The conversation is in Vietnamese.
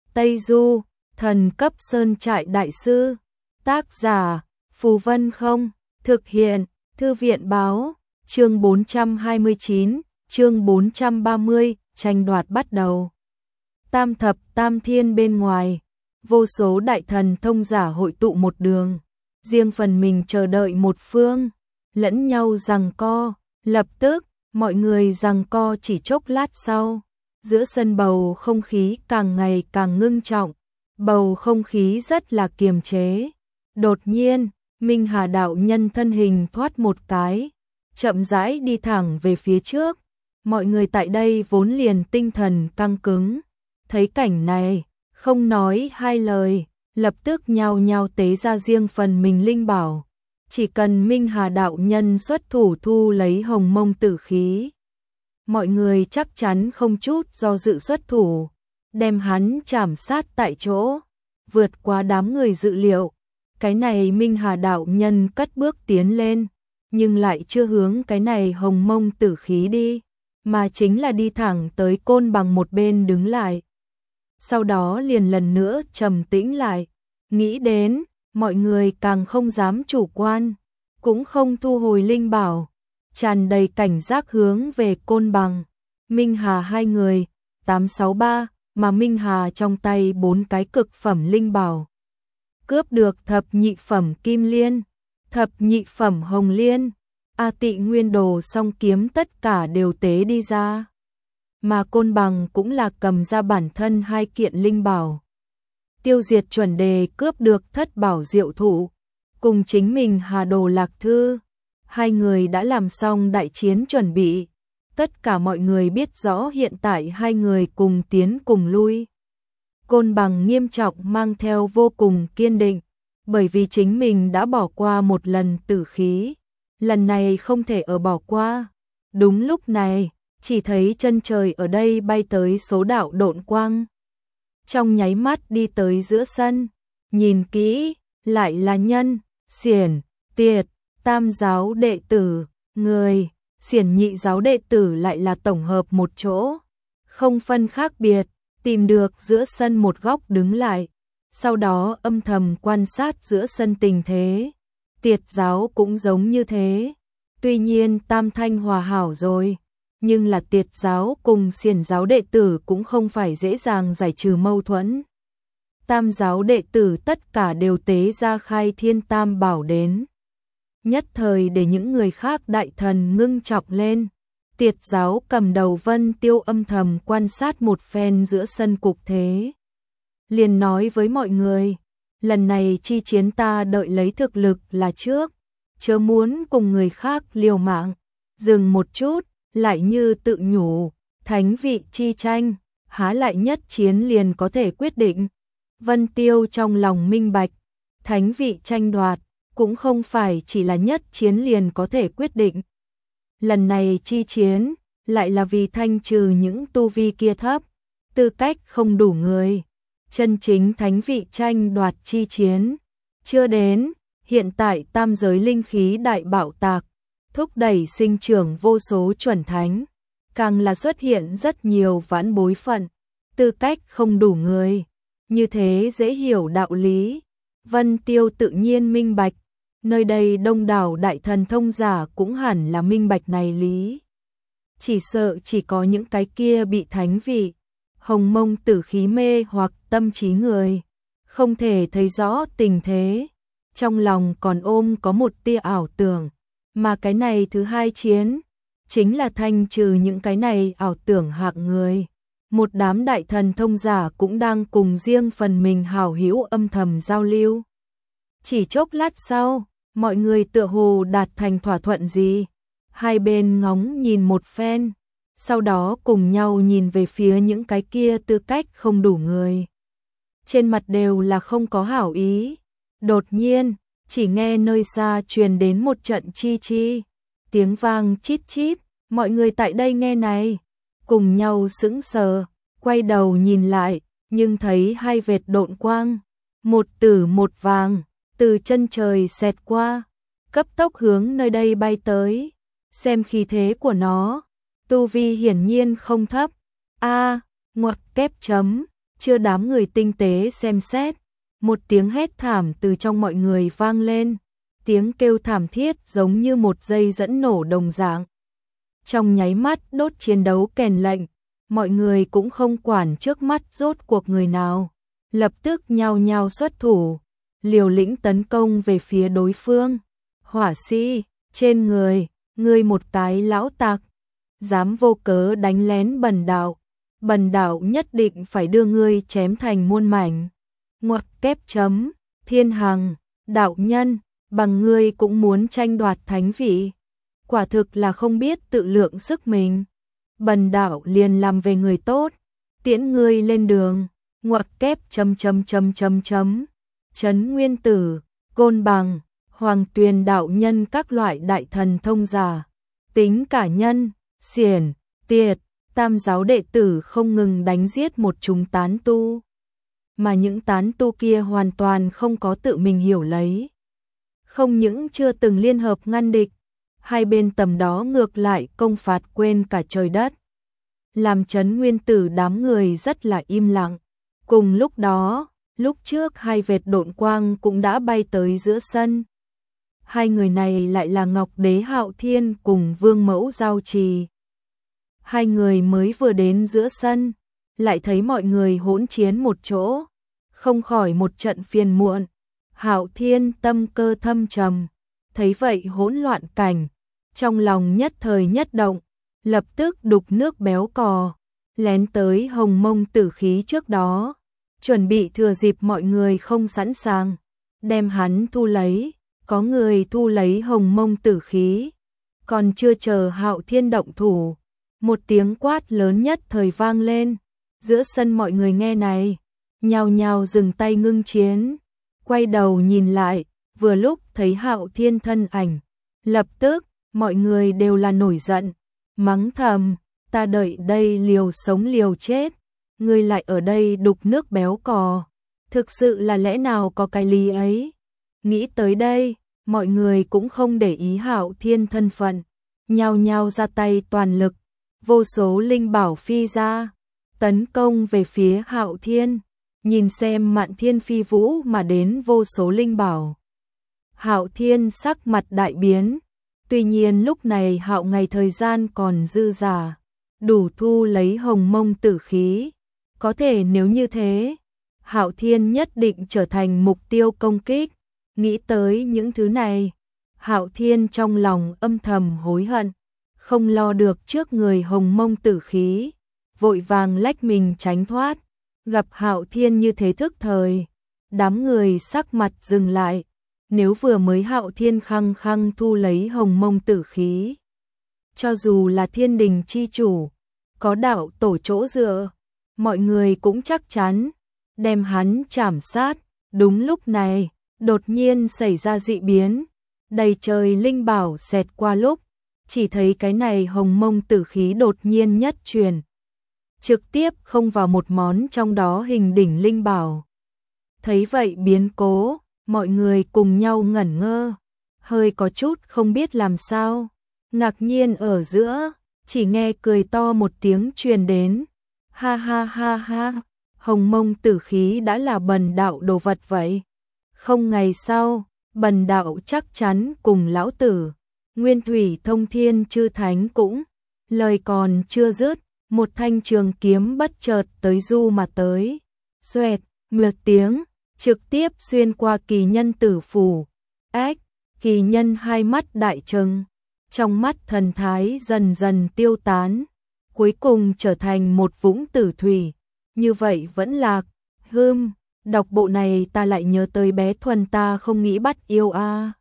Tây Du, thần cấp sơn trại đại sư. Tác giả, Phù Vân Không. Thực hiện, Thư viện báo. Chương 429, chương 430, tranh đoạt bắt đầu. Tam thập tam thiên bên ngoài, vô số đại thần thông giả hội tụ một đường, riêng phần mình chờ đợi một phương, lẫn nhau giằng co. Lập tức, mọi người giằng co chỉ chốc lát sau, giữa sân bầu không khí càng ngày càng ngưng trọng, bầu không khí rất là kiềm chế. Đột nhiên, Minh Hà đạo nhân thân hình thoát một cái, chậm rãi đi thẳng về phía trước. Mọi người tại đây vốn liền tinh thần căng cứng, thấy cảnh này, không nói hai lời, lập tức nhao nhao tế ra riêng phần mình linh bảo. Chỉ cần Minh Hà đạo nhân xuất thủ thu lấy hồng mông tử khí, mọi người chắc chắn không chút do dự xuất thủ, đem hắn chảm sát tại chỗ, vượt qua đám người dự liệu. Cái này Minh Hà đạo nhân cất bước tiến lên, nhưng lại chưa hướng cái này hồng mông tử khí đi, mà chính là đi thẳng tới Côn Bằng một bên đứng lại. Sau đó liền lần nữa trầm tĩnh lại, nghĩ đến, mọi người càng không dám chủ quan, cũng không thu hồi linh bảo, tràn đầy cảnh giác hướng về Côn Bằng. Minh Hà hai người, 863, mà Minh Hà trong tay 4 cái cực phẩm linh bảo. Cướp được thập nhị phẩm kim liên, thập nhị phẩm hồng liên, A Tị nguyên đồ song kiếm tất cả đều tế đi ra. Mà Côn Bằng cũng là cầm ra bản thân 2 kiện linh bảo. Tiêu diệt chuẩn đề cướp được thất bảo diệu thụ, cùng chính mình Hà Đồ Lạc Thư. Hai người đã làm xong đại chiến chuẩn bị. Tất cả mọi người biết rõ hiện tại hai người cùng tiến cùng lui. Côn Bằng nghiêm trọng mang theo vô cùng kiên định, bởi vì chính mình đã bỏ qua một lần tử khí, lần này không thể ở bỏ qua. Đúng lúc này, chỉ thấy chân trời ở đây bay tới số đạo độn quang. Trong nháy mắt đi tới giữa sân, nhìn kỹ, lại là Nhân, Xiển, Tiệt, tam giáo đệ tử, người, Xiển nhị giáo đệ tử lại là tổng hợp một chỗ, không phân khác biệt, tìm được giữa sân một góc đứng lại, sau đó âm thầm quan sát giữa sân tình thế. Tiệt giáo cũng giống như thế, tuy nhiên tam thanh hòa hảo rồi, nhưng là Tiệt giáo cùng Xiển giáo đệ tử cũng không phải dễ dàng giải trừ mâu thuẫn. Tam giáo đệ tử tất cả đều tế ra khai thiên tam bảo đến, nhất thời để những người khác đại thần ngưng trọng lên. Tiệt giáo cầm đầu Vân Tiêu âm thầm quan sát một phen giữa sân cục thế, liền nói với mọi người, lần này chi chiến ta đợi lấy thực lực là trước, chớ muốn cùng người khác liều mạng. Dừng một chút, lại như tự nhủ, thánh vị chi tranh, há lại nhất chiến liền có thể quyết định. Vân Tiêu trong lòng minh bạch, thánh vị tranh đoạt, cũng không phải chỉ là nhất chiến liền có thể quyết định. Lần này chi chiến, lại là vì thanh trừ những tu vi kia thấp, tư cách không đủ người. Chân chính thánh vị tranh đoạt chi chiến, chưa đến, hiện tại tam giới linh khí đại bạo tạc, thúc đẩy sinh trưởng vô số chuẩn thánh, càng là xuất hiện rất nhiều vãn bối phận, tư cách không đủ người. Như thế dễ hiểu đạo lý, Vân Tiêu tự nhiên minh bạch, nơi đây đông đảo đại thần thông giả cũng hẳn là minh bạch này lý. Chỉ sợ chỉ có những cái kia bị thánh vị, hồng mông tử khí mê hoặc tâm trí người, không thể thấy rõ tình thế, trong lòng còn ôm có một tia ảo tưởng, mà cái này thứ hai chiến, chính là thanh trừ những cái này ảo tưởng hạng người. Một đám đại thần thông giả cũng đang cùng riêng phần mình hảo hữu âm thầm giao lưu. Chỉ chốc lát sau, mọi người tựa hồ đạt thành thỏa thuận gì, hai bên ngóng nhìn một phen, sau đó cùng nhau nhìn về phía những cái kia tư cách không đủ người. Trên mặt đều là không có hảo ý. Đột nhiên, chỉ nghe nơi xa truyền đến một trận chi chi, tiếng vang chít chít, mọi người tại đây nghe này, cùng nhau sững sờ, quay đầu nhìn lại, nhưng thấy hai vệt độn quang, một tử một vàng, từ chân trời xẹt qua, cấp tốc hướng nơi đây bay tới. Xem khí thế của nó, tu vi hiển nhiên không thấp. A, ngoặc kép chấm, Chưa đám người tinh tế xem xét, một tiếng hét thảm từ trong mọi người vang lên, tiếng kêu thảm thiết giống như một dây dẫn nổ đồng dạng. Trong nháy mắt đốt chiến đấu kèn lệnh, mọi người cũng không quản trước mắt rốt cuộc người nào, lập tức nhao nhao xuất thủ, liều lĩnh tấn công về phía đối phương. Hỏa sĩ, trên người, ngươi một cái lão tặc, dám vô cớ đánh lén bần đạo nhất định phải đưa ngươi chém thành muôn mảnh. Ngoặc kép chấm, Thiên Hằng, đạo nhân, bằng ngươi cũng muốn tranh đoạt thánh vị. Quả thực là không biết tự lượng sức mình. Bần đạo liền làm về người tốt, tiễn ngươi lên đường. Ngoặc kép chấm. Trấn Nguyên Tử, Côn Bằng, Hoàng Tuyền đạo nhân các loại đại thần thông giả, Tính Cả Nhân, Xiển, Tiệt, Tam giáo đệ tử không ngừng đánh giết một chúng tán tu. Mà những tán tu kia hoàn toàn không có tự mình hiểu lấy. Không những chưa từng liên hợp ngăn địch, hai bên tầm đó ngược lại công phạt quên cả trời đất. Làm Trấn Nguyên Tử đám người rất là im lặng. Cùng lúc đó, lúc trước hai vệt độn quang cũng đã bay tới giữa sân. Hai người này lại là Ngọc Đế Hạo Thiên cùng Vương Mẫu Giao Trì. Hai người mới vừa đến giữa sân, lại thấy mọi người hỗn chiến một chỗ, không khỏi một trận phiền muộn. Hạo Thiên tâm cơ thâm trầm, thấy vậy hỗn loạn cảnh, trong lòng nhất thời nhất động, lập tức đục nước béo cò, lén tới Hồng Mông Tử Khí trước đó, chuẩn bị thừa dịp mọi người không sẵn sàng, đem hắn thu lấy. Có người thu lấy Hồng Mông Tử Khí, còn chưa chờ Hạo Thiên động thủ, một tiếng quát lớn nhất thời vang lên. Giữa sân mọi người nghe này, nhao nhao dừng tay ngưng chiến, quay đầu nhìn lại, vừa lúc thấy Hạo Thiên thân ảnh, lập tức mọi người đều là nổi giận, mắng thầm, ta đợi đây liều sống liều chết, ngươi lại ở đây đục nước béo cò, thực sự là lẽ nào có cái lý ấy. Nghĩ tới đây, mọi người cũng không để ý Hạo Thiên thân phận, nhao nhao ra tay toàn lực, vô số linh bảo phi ra, tấn công về phía Hạo Thiên. Nhìn xem Mạn Thiên phi vũ mà đến vô số linh bảo, Hạo Thiên sắc mặt đại biến. Tuy nhiên lúc này Hạo ngày thời gian còn dư dả, đủ thu lấy Hồng Mông Tử Khí. Có thể nếu như thế, Hạo Thiên nhất định trở thành mục tiêu công kích. Nghĩ tới những thứ này, Hạo Thiên trong lòng âm thầm hối hận, không lo được trước người Hồng Mông Tử Khí, vội vàng lách mình tránh thoát. Gặp Hạo Thiên như thế thức thời, đám người sắc mặt dừng lại. Nếu vừa mới Hạo Thiên khăng khăng thu lấy Hồng Mông Tử Khí, cho dù là Thiên Đình chi chủ, có đạo tổ chỗ dựa, mọi người cũng chắc chắn đem hắn chảm sát. Đúng lúc này, đột nhiên xảy ra dị biến, đầy trời linh bảo xẹt qua lúc, chỉ thấy cái này Hồng Mông Tử Khí đột nhiên nhất truyền, trực tiếp không vào một món trong đó hình đỉnh linh bảo. Thấy vậy biến cố, mọi người cùng nhau ngẩn ngơ, hơi có chút không biết làm sao. Ngạc nhiên ở giữa, chỉ nghe cười to một tiếng truyền đến. Ha ha ha ha, Hồng Mông Tử Khí đã là bần đạo đồ vật vậy. Không ngày sau, bần đạo chắc chắn cùng lão tử, Nguyên Thủy Thông Thiên Chư Thánh cũng. Lời còn chưa dứt, một thanh trường kiếm bất chợt tới du mà tới. Xoẹt, một tiếng, trực tiếp xuyên qua kỳ nhân tử phủ. Ách, kỳ nhân hai mắt đại trừng, trong mắt thần thái dần dần tiêu tán, cuối cùng trở thành một vũng tử thủy. Như vậy vẫn lạc. Đọc bộ này ta lại nhớ tới bé Thuần ta không nghĩ bắt yêu a.